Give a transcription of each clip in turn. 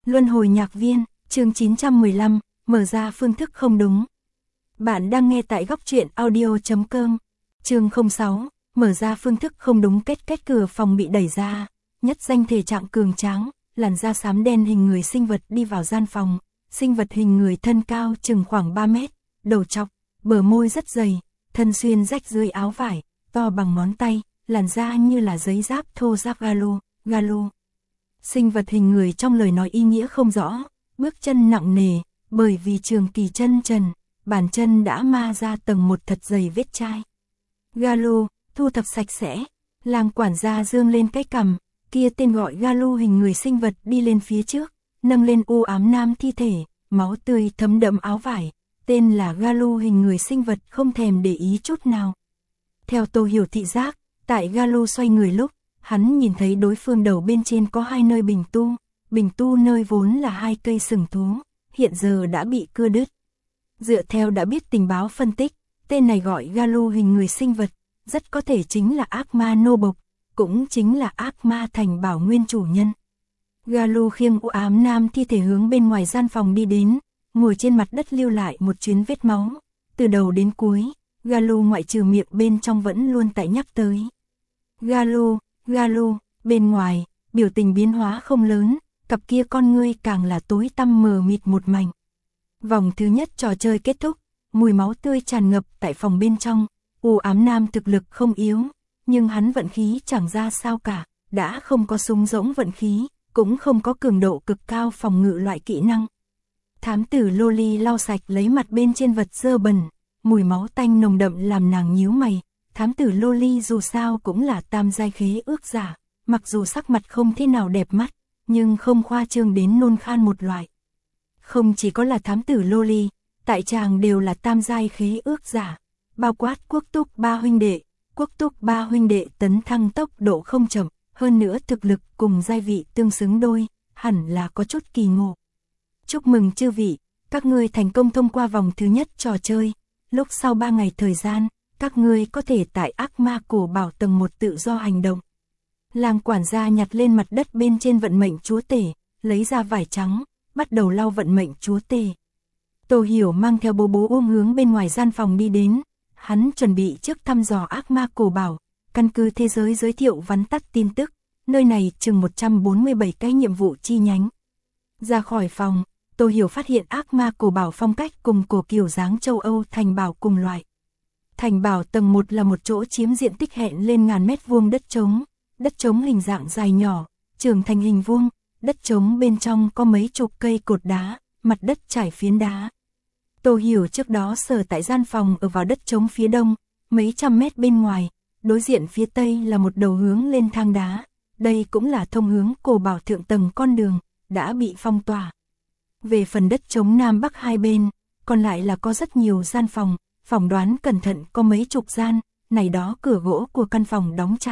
Luân hồi nhạc viên, chương 915, mở ra phương thức không đúng. Bạn đang nghe tại góc truyện audio.com. Chương 06, mở ra phương thức không đúng. Kết cửa phòng bị đẩy ra, nhất danh thể trạng cường tráng, làn da xám đen hình người sinh vật đi vào gian phòng. Sinh vật hình người thân cao chừng khoảng 3 mét, đầu trọc, bờ môi rất dày, thân xuyên rách dưới áo vải, to bằng ngón tay, làn da như là giấy giáp thô ráp galo. Sinh vật hình người trong lời nói ý nghĩa không rõ, bước chân nặng nề, bởi vì trường kỳ chân trần, bàn chân đã ma ra tầng một thật dày vết chai. Galo, thu thập sạch sẽ, Lang quản gia dương lên cái cằm, kia tên gọi Galo hình người sinh vật đi lên phía trước, nâng lên u ám nam thi thể, máu tươi thấm đẫm áo vải, tên là Galo hình người sinh vật không thèm để ý chút nào. Theo Tô Hiểu thị giác, tại Galo xoay người lúc, hắn nhìn thấy đối phương đầu bên trên có hai nơi bình tu nơi vốn là hai cây sừng thú, hiện giờ đã bị cưa đứt. Dựa theo đã biết tình báo phân tích, tên này gọi Galo hình người sinh vật, rất có thể chính là ác ma nô bộc, cũng chính là ác ma thành bảo nguyên chủ nhân. Galo khiêng u ám nam thi thể hướng bên ngoài gian phòng đi đến, ngồi trên mặt đất lưu lại một chuyến vết máu, từ đầu đến cuối, Galo ngoại trừ miệng bên trong vẫn luôn tại nhắc tới. Galo, bên ngoài, biểu tình biến hóa không lớn, cặp kia con ngươi càng là tối tăm mờ mịt một mảnh. Vòng thứ nhất trò chơi kết thúc, mùi máu tươi tràn ngập tại phòng bên trong, u ám nam thực lực không yếu, nhưng hắn vận khí chẳng ra sao cả, đã không có súng rỗng vận khí, cũng không có cường độ cực cao phòng ngự loại kỹ năng. Thám tử Loli lau sạch lấy mặt bên trên vật dơ bẩn, mùi máu tanh nồng đậm làm nàng nhíu mày. Thám tử Loli dù sao cũng là tam giai khế ước giả, mặc dù sắc mặt không thế nào đẹp mắt, nhưng không khoa trương đến nôn khan một loại. Không chỉ có là thám tử Loli, tại tràng đều là tam giai khế ước giả, bao quát Quốc Túc ba huynh đệ tấn thăng tốc độ không chậm, hơn nữa thực lực cùng giai vị tương xứng đôi, hẳn là có chút kỳ ngộ. Chúc mừng chư vị, các ngươi thành công thông qua vòng thứ nhất trò chơi, lúc sau 3 ngày thời gian, các ngươi có thể tại ác ma cổ bảo tầng 1 tự do hành động. Lang quản gia nhặt lên mặt đất bên trên vận mệnh chúa tể, lấy ra vải trắng, bắt đầu lau vận mệnh chúa tể. Tô Hiểu mang theo bố ôm hướng bên ngoài gian phòng đi đến, hắn chuẩn bị trước thăm dò ác ma cổ bảo, căn cứ thế giới giới thiệu vắn tắt tin tức, nơi này chừng 147 cái nhiệm vụ chi nhánh. Ra khỏi phòng, Tô Hiểu phát hiện ác ma cổ bảo phong cách cùng cổ kiểu dáng châu Âu thành bảo cùng loại. Thành bảo tầng 1 là một chỗ chiếm diện tích hẹn lên ngàn mét vuông đất trống hình dạng dài nhỏ, trưởng thành hình vuông, đất trống bên trong có mấy chục cây cột đá, mặt đất trải phiến đá. Tô Hiểu trước đó sở tại gian phòng ở vào đất trống phía đông, mấy trăm mét bên ngoài, đối diện phía tây là một đầu hướng lên thang đá, đây cũng là thông hướng cổ bảo thượng tầng con đường, đã bị phong tỏa. Về phần đất trống nam bắc hai bên, còn lại là có rất nhiều gian phòng, phỏng đoán cẩn thận có mấy chục gian, này đó cửa gỗ của căn phòng đóng chặt.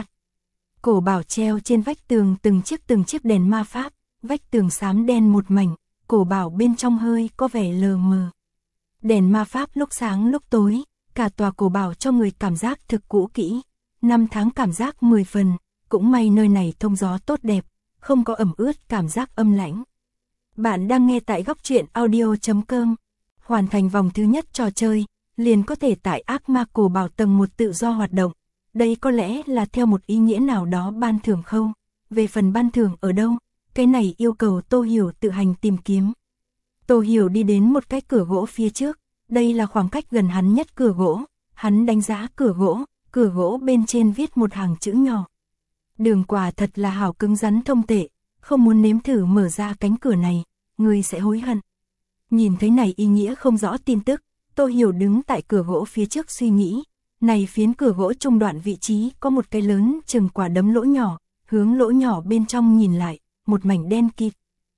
Cổ bảo treo trên vách tường từng chiếc đèn ma pháp, vách tường xám đen một mảnh, cổ bảo bên trong hơi có vẻ lờ mờ. Đèn ma pháp lúc sáng lúc tối, cả tòa cổ bảo cho người cảm giác thực cũ kỹ, năm tháng cảm giác 10 phần, cũng may nơi này thông gió tốt đẹp, không có ẩm ướt cảm giác âm lãnh. Bạn đang nghe tại góc truyện audio.com, hoàn thành vòng thứ nhất trò chơi, liền có thể tại ác ma cổ bảo tầng 1 tự do hoạt động. Đây có lẽ là theo một ý nghĩa nào đó ban thưởng khâu. Về phần ban thưởng ở đâu, cái này yêu cầu Tô Hiểu tự hành tìm kiếm. Tô Hiểu đi đến một cái cửa gỗ phía trước, đây là khoảng cách gần hắn nhất cửa gỗ, hắn đánh giá cửa gỗ bên trên viết một hàng chữ nhỏ. Đường quả thật là hảo cứng rắn thông tệ, không muốn nếm thử mở ra cánh cửa này, ngươi sẽ hối hận. Nhìn thấy này ý nghĩa không rõ tin tức, Tô Hiểu đứng tại cửa gỗ phía trước suy nghĩ, này phiến cửa gỗ trung đoạn vị trí có một cái lớn chừng quả đấm lỗ nhỏ, hướng lỗ nhỏ bên trong nhìn lại, một mảnh đen kịt.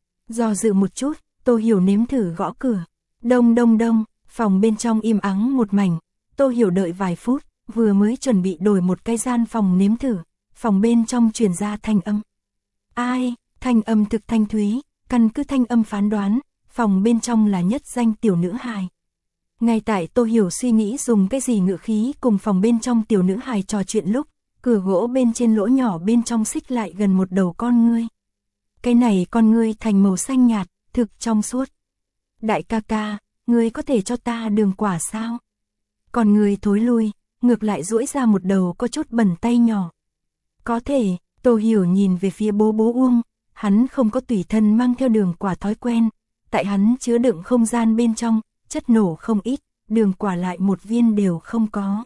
Do dự một chút, Tô Hiểu nếm thử gõ cửa, đông, phòng bên trong im ắng một mảnh, Tô Hiểu đợi vài phút, vừa mới chuẩn bị đổi một cái gian phòng nếm thử, phòng bên trong truyền ra thanh âm. Ai, thanh âm thực thanh thúy, căn cứ thanh âm phán đoán, phòng bên trong là nhất danh tiểu nữ hài. Ngay tại Tô Hiểu suy nghĩ dùng cái gì ngữ khí cùng phòng bên trong tiểu nữ hài trò chuyện lúc, cửa gỗ bên trên lỗ nhỏ bên trong xích lại gần một đầu con ngươi. Cái này con ngươi thành màu xanh nhạt, thực trong suốt. Đại ca ca, ngươi có thể cho ta đường quả sao? Con ngươi thối lui, ngược lại duỗi ra một đầu có chút bẩn tay nhỏ. Có thể, Tô Hiểu nhìn về phía bố Uông, hắn không có tùy thân mang theo đường quả thói quen, tại hắn chứa đựng không gian bên trong, chất nổ không ít, đường quả lại một viên đều không có.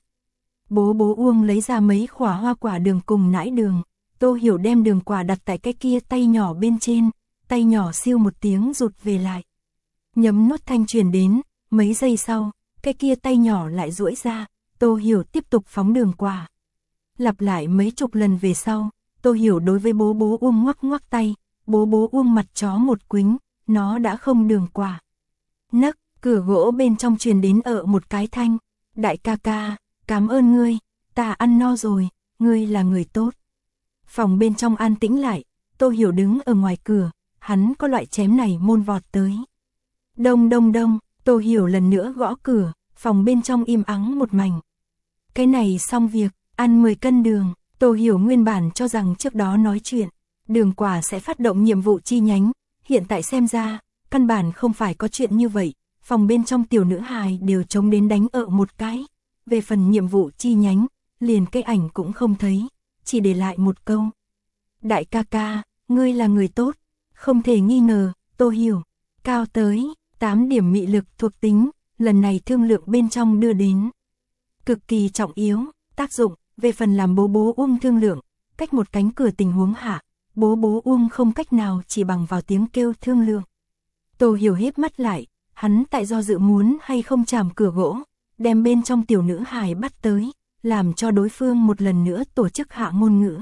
Bố Uông lấy ra mấy khỏa hoa quả đường cùng nãi đường, Tô Hiểu đem đường quả đặt tại cái kia tay nhỏ bên trên, tay nhỏ siêu một tiếng rụt về lại. Nhấm nốt thanh truyền đến, mấy giây sau, cái kia tay nhỏ lại duỗi ra, Tô Hiểu tiếp tục phóng đường quả. Lặp lại mấy chục lần về sau, Tô Hiểu đối với bố Uông ngoắc ngoắc tay, bố Uông mặt chó một quính, nó đã không đường quả. Nấc, cửa gỗ bên trong truyền đến một cái thanh, đại ca ca, cảm ơn ngươi, ta ăn no rồi, ngươi là người tốt. Phòng bên trong an tĩnh lại, Tô Hiểu đứng ở ngoài cửa, hắn có loại chém này môn vọt tới. Đông đông đông, Tô Hiểu lần nữa gõ cửa, phòng bên trong im ắng một mảnh. Cái này xong việc, ăn 10 cân đường, Tô Hiểu nguyên bản cho rằng trước đó nói chuyện, đường quả sẽ phát động nhiệm vụ chi nhánh, hiện tại xem ra, căn bản không phải có chuyện như vậy, phòng bên trong tiểu nữ hài đều trống đến đánh một cái. Về phần nhiệm vụ chi nhánh, liền cái ảnh cũng không thấy, chỉ để lại một câu. Đại ca ca, ngươi là người tốt, không thể nghi ngờ, Tô Hiểu, cao tới 8 điểm mị lực thuộc tính, lần này thương lượng bên trong đưa đến. Cực kỳ trọng yếu, tác dụng, về phần làm bố Uông thương lượng, cách một cánh cửa tình huống hạ, bố Uông không cách nào chỉ bằng vào tiếng kêu thương lượng. Tô Hiểu híp mắt lại, hắn tại do dự muốn hay không chạm cửa gỗ, đem bên trong tiểu nữ hài bắt tới, làm cho đối phương một lần nữa tổ chức hạ ngôn ngữ.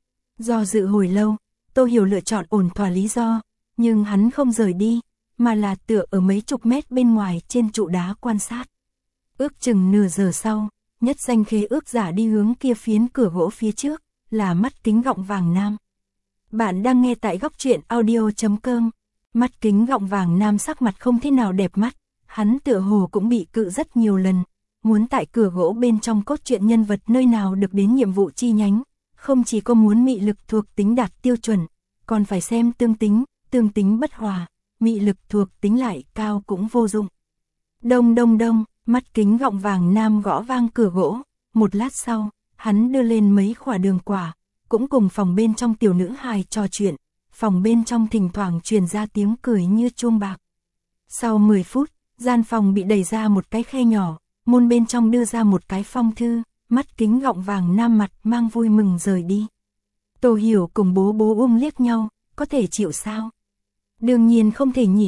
Do dự hồi lâu, Tô Hiểu lựa chọn ổn thỏa lý do, nhưng hắn không rời đi, mà là tựa ở mấy chục mét bên ngoài trên trụ đá quan sát. Ước chừng nửa giờ sau, nhất danh khế ước giả đi hướng kia phiến cửa gỗ phía trước, là mắt kính gọng vàng nam. Bạn đang nghe tại góc truyện audio.com. Mắt kính gọng vàng nam sắc mặt không thế nào đẹp mắt, hắn tựa hồ cũng bị cự rất nhiều lần, muốn tại cửa gỗ bên trong cốt truyện nhân vật nơi nào được đến nhiệm vụ chi nhánh, không chỉ có muốn mị lực thuộc tính đạt tiêu chuẩn, còn phải xem tương tính bất hòa, mị lực thuộc tính lại cao cũng vô dụng. Đông đông đông, mắt kính gọng vàng nam gõ vang cửa gỗ, một lát sau, hắn đưa lên mấy khỏa đường quả, cũng cùng phòng bên trong tiểu nữ hài trò chuyện, phòng bên trong thỉnh thoảng truyền ra tiếng cười như chuông bạc. Sau 10 phút, gian phòng bị đẩy ra một cái khe nhỏ, môn bên trong đưa ra một cái phong thư, mắt kính gọng vàng nam mặt mang vui mừng rời đi. Tô Hiểu cùng bố Uông liếc nhau, có thể chịu sao? Đương nhiên không thể nhịn,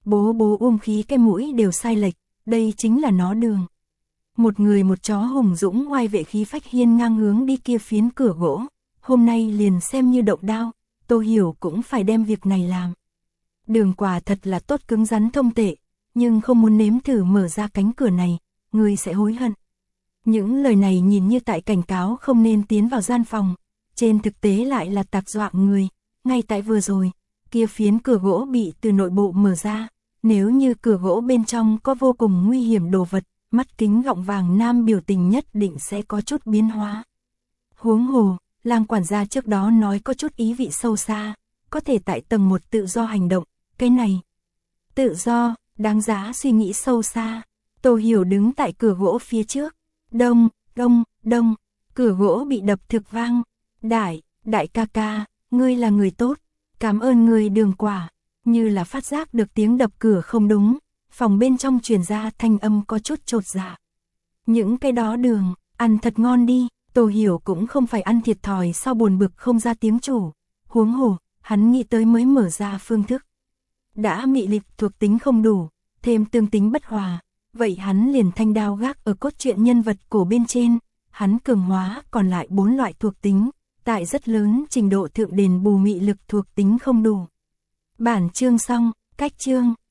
bố Uông khí cái mũi đều sai lệch, đây chính là nó đường. Một người một chó hùng dũng oai vệ khí phách hiên ngang hướng đi kia phiến cửa gỗ, hôm nay liền xem như động đao, Tô Hiểu cũng phải đem việc này làm. Đường quả thật là tốt cứng rắn thông tệ, nhưng không muốn nếm thử mở ra cánh cửa này, người sẽ hối hận. Những lời này nhìn như tại cảnh cáo không nên tiến vào gian phòng, trên thực tế lại là tạc dọa người, ngay tại vừa rồi, kia phiến cửa gỗ bị từ nội bộ mở ra, nếu như cửa gỗ bên trong có vô cùng nguy hiểm đồ vật, mắt kính gọng vàng nam biểu tình nhất định sẽ có chút biến hóa. Huống hồ, Lang quản gia trước đó nói có chút ý vị sâu xa, có thể tại tầng 1 tự do hành động, cái này. Tự do, đáng giá suy nghĩ sâu xa. Tô Hiểu đứng tại cửa gỗ phía trước. Đông, đông, đông, cửa gỗ bị đập thực vang. Đại ca ca, ngươi là người tốt, cảm ơn ngươi đường quả. Như là phát giác được tiếng đập cửa không đúng, phòng bên trong truyền ra thanh âm có chút chột dạ. Những cái đó đường, ăn thật ngon đi. Tô Hiểu cũng không phải ăn thiệt thòi sau buồn bực không ra tiếng chủ, huống hồ, hắn nghĩ tới mới mở ra phương thức. Đã mị lực thuộc tính không đủ, thêm tương tính bất hòa, vậy hắn liền thanh đao gác ở cốt truyện nhân vật cổ bên trên, hắn cường hóa còn lại 4 loại thuộc tính, tại rất lớn trình độ thượng đền bù mị lực thuộc tính không đủ. Bản chương xong, cách chương.